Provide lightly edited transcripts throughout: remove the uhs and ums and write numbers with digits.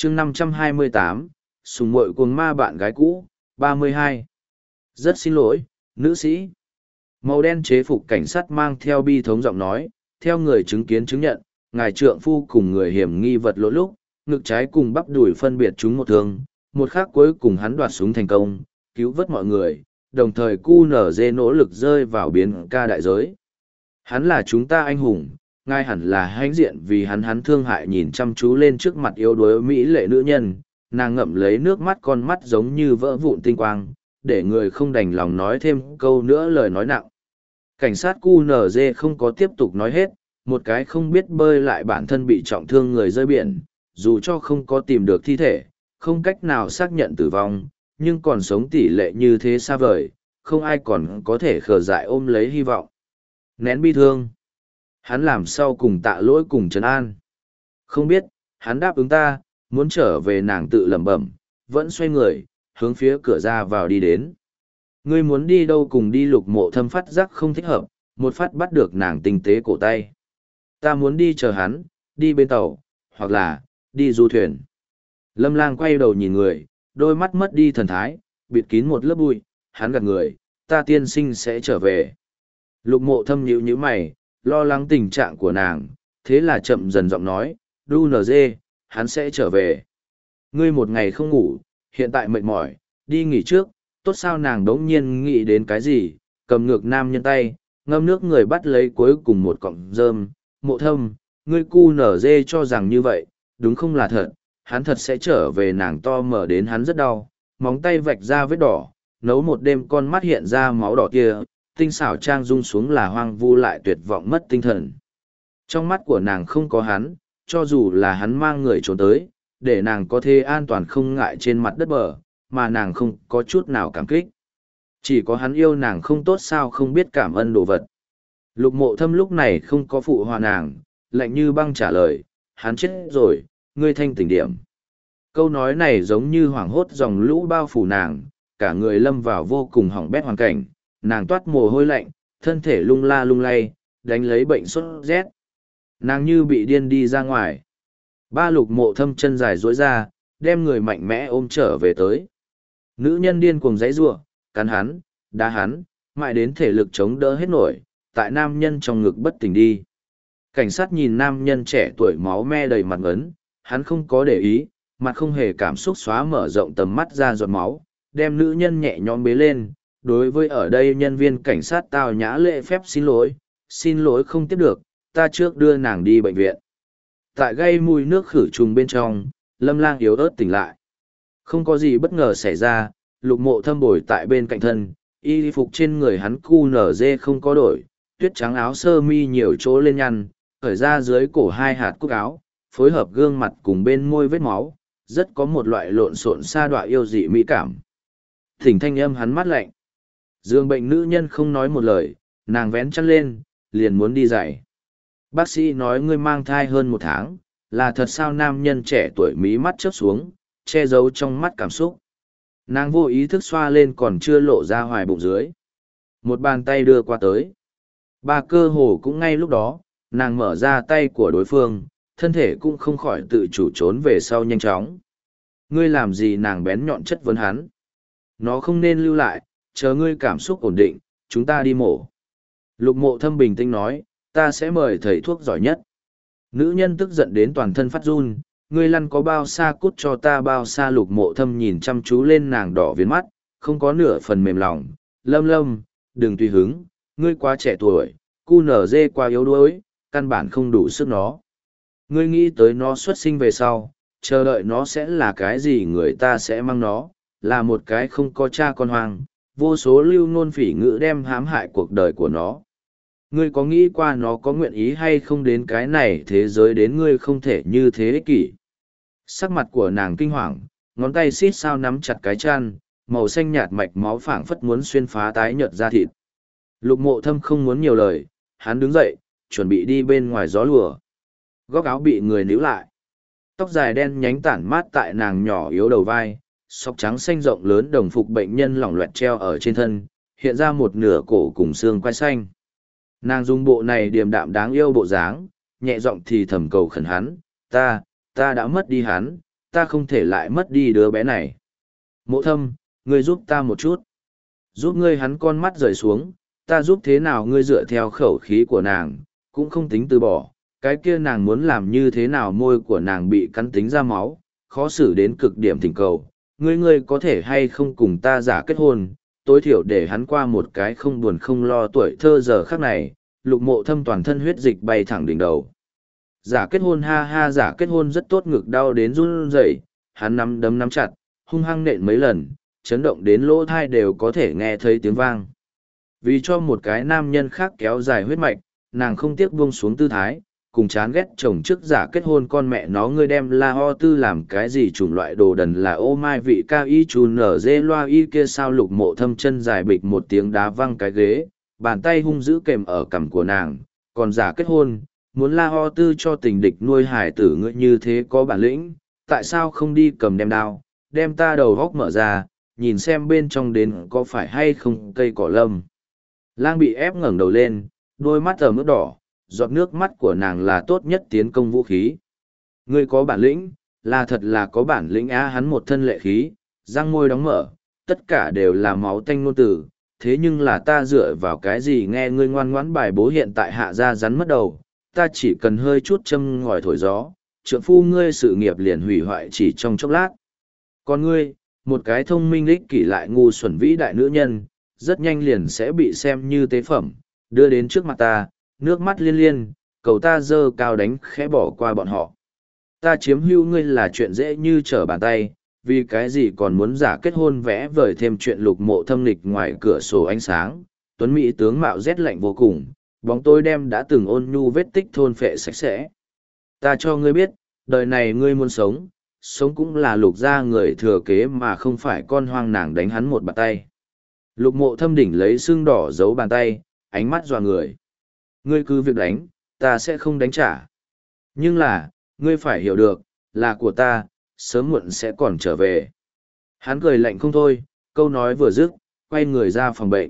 chương 528, sùng muội cuồng ma bạn gái cũ, 32. Rất xin lỗi, nữ sĩ. Màu đen chế phục cảnh sát mang theo bi thống giọng nói, theo người chứng kiến chứng nhận, ngài trượng phu cùng người hiểm nghi vật lỗi lúc, ngực trái cùng bắp đùi phân biệt chúng một thương, một khắc cuối cùng hắn đoạt súng thành công, cứu vớt mọi người, đồng thời QNZ nỗ lực rơi vào biến ca đại giới. Hắn là chúng ta anh hùng, ngài hẳn là hãnh diện vì hắn thương hại nhìn chăm chú lên trước mặt yếu đuối mỹ lệ nữ nhân, nàng ngậm lấy nước mắt con mắt giống như vỡ vụn tinh quang, để người không đành lòng nói thêm câu nữa lời nói nặng. Cảnh sát QNZ không có tiếp tục nói hết, một cái không biết bơi lại bản thân bị trọng thương người rơi biển, dù cho không có tìm được thi thể, không cách nào xác nhận tử vong, nhưng còn sống tỷ lệ như thế xa vời, không ai còn có thể khờ dại ôm lấy hy vọng. Nén bi thương. Hắn làm sau cùng tạ lỗi cùng trấn an. Không biết, hắn đáp ứng ta, muốn trở về nàng tự lẩm bẩm, vẫn xoay người, hướng phía cửa ra vào đi đến. Ngươi muốn đi đâu cùng đi Lục Mộ Thâm phát giác không thích hợp, một phát bắt được nàng tinh tế cổ tay. Ta muốn đi chờ hắn, đi bên tàu, hoặc là, đi du thuyền. Lâm Lang quay đầu nhìn người, đôi mắt mất đi thần thái, bịt kín một lớp bụi, hắn gật người, ta tiên sinh sẽ trở về. Lục Mộ Thâm nhíu nhíu mày, lo lắng tình trạng của nàng, thế là chậm dần giọng nói, đu nờ dê, hắn sẽ trở về. Ngươi một ngày không ngủ, hiện tại mệt mỏi, đi nghỉ trước, tốt sao nàng đống nhiên nghĩ đến cái gì, cầm ngược nam nhân tay, ngâm nước người bắt lấy cuối cùng một cọng rơm, Mộ Thâm, ngươi cu nở dê cho rằng như vậy, đúng không là thật, hắn thật sẽ trở về nàng to mở đến hắn rất đau, móng tay vạch ra vết đỏ, nấu một đêm con mắt hiện ra máu đỏ kia, tinh xảo trang rung xuống là hoang vu lại tuyệt vọng mất tinh thần. Trong mắt của nàng không có hắn, cho dù là hắn mang người trốn tới, để nàng có thể an toàn không ngại trên mặt đất bờ, mà nàng không có chút nào cảm kích. Chỉ có hắn yêu nàng không tốt sao không biết cảm ơn đồ vật. Lục Mộ Thâm lúc này không có phụ hòa nàng, lạnh như băng trả lời, hắn chết rồi, ngươi thanh tỉnh điểm. Câu nói này giống như hoảng hốt dòng lũ bao phủ nàng, cả người lâm vào vô cùng hỏng bét hoàn cảnh, nàng toát mồ hôi lạnh, thân thể lung la lung lay, đánh lấy bệnh sốt rét. Nàng như bị điên đi ra ngoài. Ba Lục Mộ Thâm chân dài duỗi ra, đem người mạnh mẽ ôm trở về tới. Nữ nhân điên cuồng giãy giụa, cắn hắn, đá hắn, mãi đến thể lực chống đỡ hết nổi, tại nam nhân trong ngực bất tỉnh đi. Cảnh sát nhìn nam nhân trẻ tuổi máu me đầy mặt ngấn, hắn không có để ý, mặt không hề cảm xúc xóa mở rộng tầm mắt ra giọt máu, đem nữ nhân nhẹ nhõm bế lên. Đối với ở đây nhân viên cảnh sát tao nhã lễ phép xin lỗi không tiếp được, ta trước đưa nàng đi bệnh viện. Tại gây mùi nước khử trùng bên trong, Lâm Lang yếu ớt tỉnh lại. Không có gì bất ngờ xảy ra, Lục Mộ Thâm bồi tại bên cạnh thân, y phục trên người hắn QNZ không có đổi, tuyết trắng áo sơ mi nhiều chỗ lên nhăn, khởi ra dưới cổ hai hạt cúc áo, phối hợp gương mặt cùng bên môi vết máu, rất có một loại lộn xộn sa đọa yêu dị mỹ cảm. Thỉnh thanh âm hắn mát lạnh. Dương bệnh nữ nhân không nói một lời, nàng vén chăn lên, liền muốn đi dạy. Bác sĩ nói ngươi mang thai hơn 1 tháng, là thật sao? Nam nhân trẻ tuổi mí mắt chớp xuống, che giấu trong mắt cảm xúc. Nàng vô ý thức xoa lên còn chưa lộ ra hoài bụng dưới. Một bàn tay đưa qua tới. Ba cơ hồ cũng ngay lúc đó, nàng mở ra tay của đối phương, thân thể cũng không khỏi tự chủ trốn về sau nhanh chóng. Ngươi làm gì? Nàng bén nhọn chất vấn hắn. Nó không nên lưu lại, chờ ngươi cảm xúc ổn định, chúng ta đi mổ. Lục Mộ Thâm bình tĩnh nói, ta sẽ mời thầy thuốc giỏi nhất. Nữ nhân tức giận đến toàn thân phát run, ngươi lăn có bao xa cút cho ta bao xa. Lục Mộ Thâm nhìn chăm chú lên nàng đỏ viền mắt, không có nửa phần mềm lòng. Lâm, đừng tùy hứng, ngươi quá trẻ tuổi, QNZ quá yếu đuối, căn bản không đủ sức nó. Ngươi nghĩ tới nó xuất sinh về sau, chờ đợi nó sẽ là cái gì? Người ta sẽ mang nó, là một cái không có cha con hoang, vô số lưu ngôn phỉ ngữ đem hãm hại cuộc đời của nó. Ngươi có nghĩ qua nó có nguyện ý hay không đến cái này thế giới đến ngươi không thể như thế ích kỷ. Sắc mặt của nàng kinh hoàng, ngón tay xít sao nắm chặt cái chăn, màu xanh nhạt mạch máu phảng phất muốn xuyên phá tái nhợt da thịt. Lục Mộ Thâm không muốn nhiều lời, hắn đứng dậy, chuẩn bị đi bên ngoài gió lùa. Góc áo bị người níu lại. Tóc dài đen nhánh tản mát tại nàng nhỏ yếu đầu vai, sọc trắng xanh rộng lớn đồng phục bệnh nhân lỏng loẹt treo ở trên thân, hiện ra một nửa cổ cùng xương quai xanh. Nàng dùng bộ này điềm đạm đáng yêu bộ dáng, nhẹ giọng thì thầm cầu khẩn hắn, ta đã mất đi hắn, ta không thể lại mất đi đứa bé này. Mộ Thâm, ngươi giúp ta một chút. Giúp ngươi. Hắn con mắt rời xuống, ta giúp thế nào ngươi? Dựa theo khẩu khí của nàng, cũng không tính từ bỏ, cái kia nàng muốn làm như thế nào? Môi của nàng bị cắn tính ra máu, khó xử đến cực điểm. Thỉnh cầu, ngươi có thể hay không cùng ta giả kết hôn, tối thiểu để hắn qua một cái không buồn không lo tuổi thơ. Giờ khắc này, Lục Mộ Thâm toàn thân huyết dịch bay thẳng đỉnh đầu. Giả kết hôn, ha ha, giả kết hôn rất tốt. Ngực đau đến run rẩy, hắn nắm đấm nắm chặt, hung hăng nện mấy lần, chấn động đến lỗ thai đều có thể nghe thấy tiếng vang. Vì cho một cái nam nhân khác kéo dài huyết mạch, nàng không tiếc buông xuống tư thái, cùng chán ghét chồng trước giả kết hôn. Con mẹ nó, ngươi đem La Ho Tư làm cái gì? Chủng loại đồ đần là ô mai vị cao y chù nở dê loa y kia sao? Lục Mộ Thâm chân dài bịch một tiếng đá văng cái ghế, bàn tay hung dữ kèm ở cằm của nàng. Còn giả kết hôn, muốn La Ho Tư cho tình địch nuôi hải tử, ngươi như thế có bản lĩnh, tại sao không đi cầm đem đao, đem ta đầu góc mở ra, nhìn xem bên trong đến có phải hay không cây cỏ lâm. Lang bị ép ngẩng đầu lên, đôi mắt ẩm ướt đỏ, giọt nước mắt của nàng là tốt nhất tiến công vũ khí. Ngươi có bản lĩnh, là thật là có bản lĩnh á. Hắn một thân lệ khí, răng môi đóng mở, tất cả đều là máu tanh ngôn tử. Thế nhưng là ta dựa vào cái gì nghe ngươi ngoan ngoãn bài bố? Hiện tại Hạ gia rắn mất đầu, ta chỉ cần hơi chút châm ngòi thổi gió, trượng phu ngươi sự nghiệp liền hủy hoại chỉ trong chốc lát. Còn ngươi, một cái thông minh ích kỷ lại ngu xuẩn vĩ đại nữ nhân, rất nhanh liền sẽ bị xem như tế phẩm, đưa đến trước mặt ta, nước mắt liên liên, cầu ta dơ cao đánh khẽ bỏ qua bọn họ. Ta chiếm hữu ngươi là chuyện dễ như trở bàn tay, vì cái gì còn muốn giả kết hôn vẽ vời thêm chuyện? Lục Mộ Thâm nghịch ngoài cửa sổ ánh sáng, tuấn mỹ tướng mạo rét lạnh vô cùng, bóng tối đem đã từng ôn nhu vết tích thôn phệ sạch sẽ. Ta cho ngươi biết, đời này ngươi muốn sống, sống cũng là Lục gia người thừa kế mà không phải con hoang. Nàng đánh hắn một bàn tay. Lục Mộ Thâm đỉnh lấy sưng đỏ giấu bàn tay, ánh mắt dọa người. Ngươi cứ việc đánh, ta sẽ không đánh trả. Nhưng là, ngươi phải hiểu được, là của ta, sớm muộn sẽ còn trở về. Hắn cười lạnh không thôi, câu nói vừa dứt, quay người ra phòng bệnh.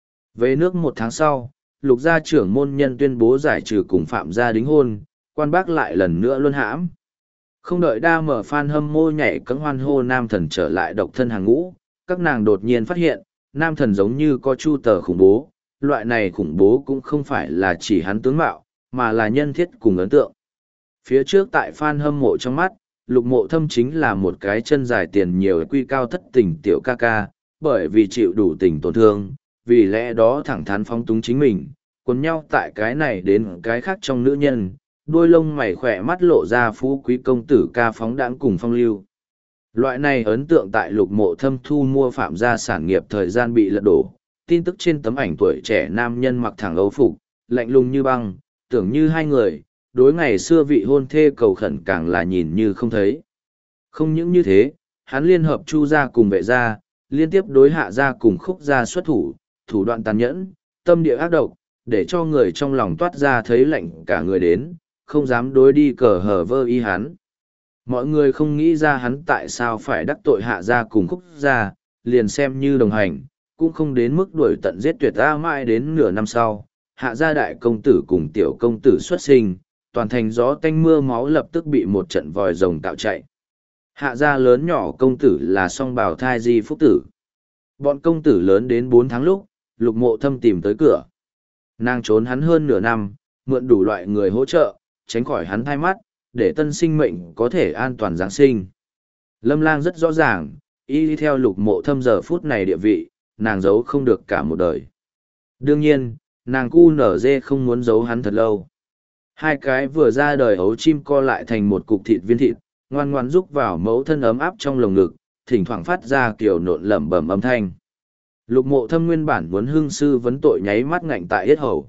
Về nước 1 tháng sau, Lục gia trưởng môn nhân tuyên bố giải trừ cùng Phạm gia đính hôn, quan bác lại lần nữa luân hãm. Không đợi đa mở fan hâm mộ nhảy cẫng hoan hô nam thần trở lại độc thân hàng ngũ, các nàng đột nhiên phát hiện, nam thần giống như có chu tờ khủng bố. Loại này khủng bố cũng không phải là chỉ hắn tướng mạo, mà là nhân thiết cùng ấn tượng. Phía trước tại fan hâm mộ trong mắt, Lục Mộ Thâm chính là một cái chân dài tiền nhiều quy cao thất tình tiểu ca ca, bởi vì chịu đủ tình tổn thương, vì lẽ đó thẳng thắn phóng túng chính mình, quấn nhau tại cái này đến cái khác trong nữ nhân, đuôi lông mày khỏe mắt lộ ra phú quý công tử ca phóng đãng cùng phong lưu. Loại này ấn tượng tại Lục Mộ Thâm thu mua Phạm gia sản nghiệp thời gian bị lật đổ. Tin tức trên tấm ảnh tuổi trẻ nam nhân mặc thẳng âu phục, lạnh lùng như băng, tưởng như hai người, đối ngày xưa vị hôn thê cầu khẩn càng là nhìn như không thấy. Không những như thế, hắn liên hợp Chu gia cùng Vệ gia, liên tiếp đối Hạ gia cùng Khúc gia xuất thủ, thủ đoạn tàn nhẫn, tâm địa ác độc, để cho người trong lòng toát ra thấy lạnh cả người đến, không dám đối đi cờ hờ vơ y hắn. Mọi người không nghĩ ra hắn tại sao phải đắc tội Hạ gia cùng Khúc gia, liền xem như đồng hành, cũng không đến mức đuổi tận giết tuyệt. Ta mãi đến nửa năm sau, Hạ gia đại công tử cùng tiểu công tử xuất sinh, toàn thành gió tanh mưa máu lập tức bị một trận vòi rồng tạo chạy. Hạ gia lớn nhỏ công tử là song bào thai di phúc tử. Bọn công tử lớn đến 4 tháng lúc, Lục Mộ Thâm tìm tới cửa. Nàng trốn hắn hơn nửa năm, mượn đủ loại người hỗ trợ, tránh khỏi hắn thai mắt, để tân sinh mệnh có thể an toàn Giáng sinh. Lâm Lang rất rõ ràng, y theo Lục Mộ Thâm giờ phút này địa vị, nàng giấu không được cả một đời. Đương nhiên, nàng cu nở dê không muốn giấu hắn thật lâu. Hai cái vừa ra đời ấu chim co lại thành một cục thịt viên thịt, ngoan ngoan rúc vào mẫu thân ấm áp trong lồng ngực, thỉnh thoảng phát ra kiểu nộn lẩm bẩm âm thanh. Lục Mộ Thâm nguyên bản muốn hương sư vấn tội nháy mắt ngạnh tại yết hầu.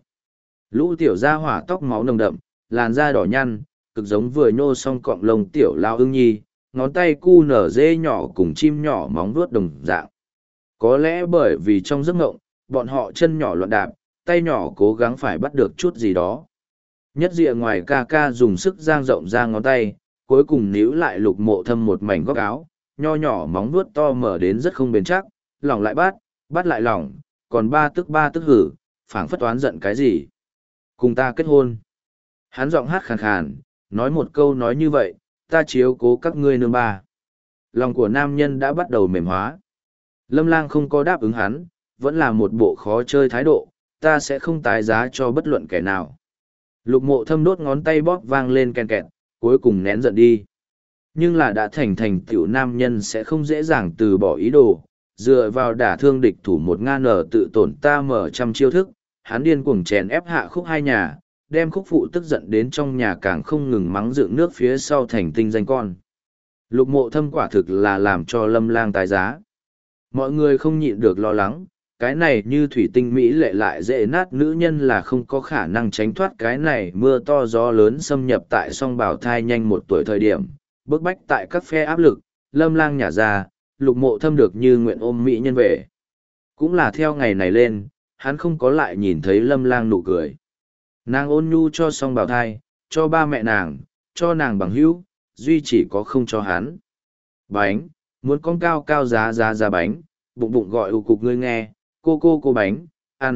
Lũ tiểu gia hỏa tóc máu nồng đậm, làn da đỏ nhăn, cực giống vừa nhô xong cọng lông tiểu lao ưng nhi, ngón tay cu nở dê nhỏ cùng chim nhỏ móng vuốt đồng dạng. Có lẽ bởi vì trong giấc ngộng, bọn họ chân nhỏ loạn đạp, tay nhỏ cố gắng phải bắt được chút gì đó. Nhất dịa ngoài ca ca dùng sức giang rộng ra ngón tay, cuối cùng níu lại Lục Mộ Thâm một mảnh góc áo, nho nhỏ móng vuốt to mở đến rất không bền chắc, lỏng lại bắt lại lỏng, còn ba tức hử, phảng phất toán giận cái gì. Cùng ta kết hôn. Hắn giọng hát khàn khàn, nói một câu nói như vậy, ta chiếu cố các ngươi nương ba. lòng của nam nhân đã bắt đầu mềm hóa. Lâm Lang không có đáp ứng hắn, vẫn là một bộ khó chơi thái độ, ta sẽ không tái giá cho bất luận kẻ nào. Lục Mộ Thâm đốt ngón tay bóp vang lên ken kẹt, cuối cùng nén giận đi. Nhưng là đã thành tựu nam nhân sẽ không dễ dàng từ bỏ ý đồ, dựa vào đả thương địch thủ 1.000 tự tổn ta mở trăm chiêu thức, hắn điên cuồng chèn ép Hạ Khúc hai nhà, đem Khúc phụ tức giận đến trong nhà càng không ngừng mắng dựng nước phía sau thành tinh danh con. Lục Mộ Thâm quả thực là làm cho Lâm Lang tái giá. Mọi người không nhịn được lo lắng, cái này như thủy tinh mỹ lệ lại dễ nát nữ nhân là không có khả năng tránh thoát cái này mưa to gió lớn xâm nhập tại song bảo thai nhanh 1 tuổi thời điểm, bức bách tại các phe áp lực, Lâm Lang nhả ra, Lục Mộ Thâm được như nguyện ôm mỹ nhân về. Cũng là theo ngày này lên, hắn không có lại nhìn thấy Lâm Lang nụ cười. Nàng ôn nhu cho song bảo thai, cho ba mẹ nàng, cho nàng bằng hữu, duy chỉ có không cho hắn. Bánh, muốn con cao cao giá bánh, bụng bụng gọi ù cục ngươi nghe, cô bánh,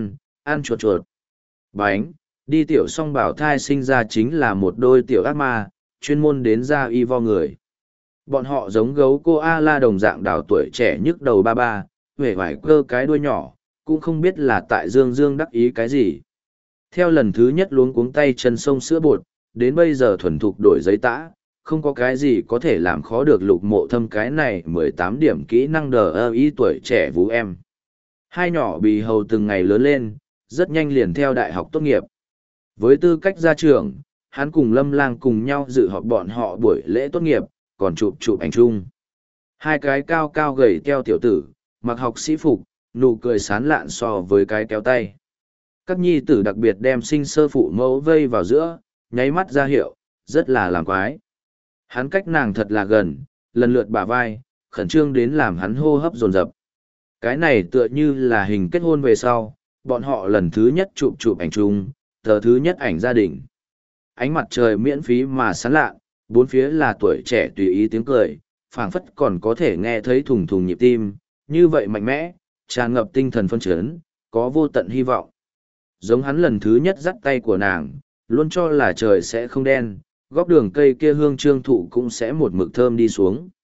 ăn chuột chuột. Bánh, đi tiểu song bảo thai sinh ra chính là một đôi tiểu ác ma, chuyên môn đến ra y vo người. Bọn họ giống gấu cô A-la đồng dạng đào tuổi trẻ nhức đầu ba ba, huệ vải cơ cái đuôi nhỏ, cũng không biết là tại dương đắc ý cái gì. Theo lần thứ nhất luống cuống tay chân sông sữa bột, đến bây giờ thuần thục đổi giấy tã, không có cái gì có thể làm khó được Lục Mộ Thâm cái này 18 điểm kỹ năng đờ y tuổi trẻ vũ em. Hai nhỏ bì hầu từng ngày lớn lên, rất nhanh liền theo đại học tốt nghiệp. Với tư cách ra trường, hắn cùng Lâm Lang cùng nhau dự họp bọn họ buổi lễ tốt nghiệp, còn chụp ảnh chung. Hai cái cao cao gầy teo tiểu tử, mặc học sĩ phục, nụ cười sán lạn so với cái kéo tay. Các nhi tử đặc biệt đem sinh sơ phụ mẫu vây vào giữa, nháy mắt ra hiệu, rất là làm quái. Hắn cách nàng thật là gần, lần lượt bả vai, khẩn trương đến làm hắn hô hấp dồn dập. Cái này tựa như là hình kết hôn về sau, bọn họ lần thứ nhất chụp ảnh chung, tờ thứ nhất ảnh gia đình. Ánh mặt trời miễn phí mà sán lạ, bốn phía là tuổi trẻ tùy ý tiếng cười, phảng phất còn có thể nghe thấy thùng thùng nhịp tim, như vậy mạnh mẽ, tràn ngập tinh thần phân chấn, có vô tận hy vọng. Giống hắn lần thứ nhất dắt tay của nàng, luôn cho là trời sẽ không đen, góc đường cây kia hương trương thụ cũng sẽ một mực thơm đi xuống.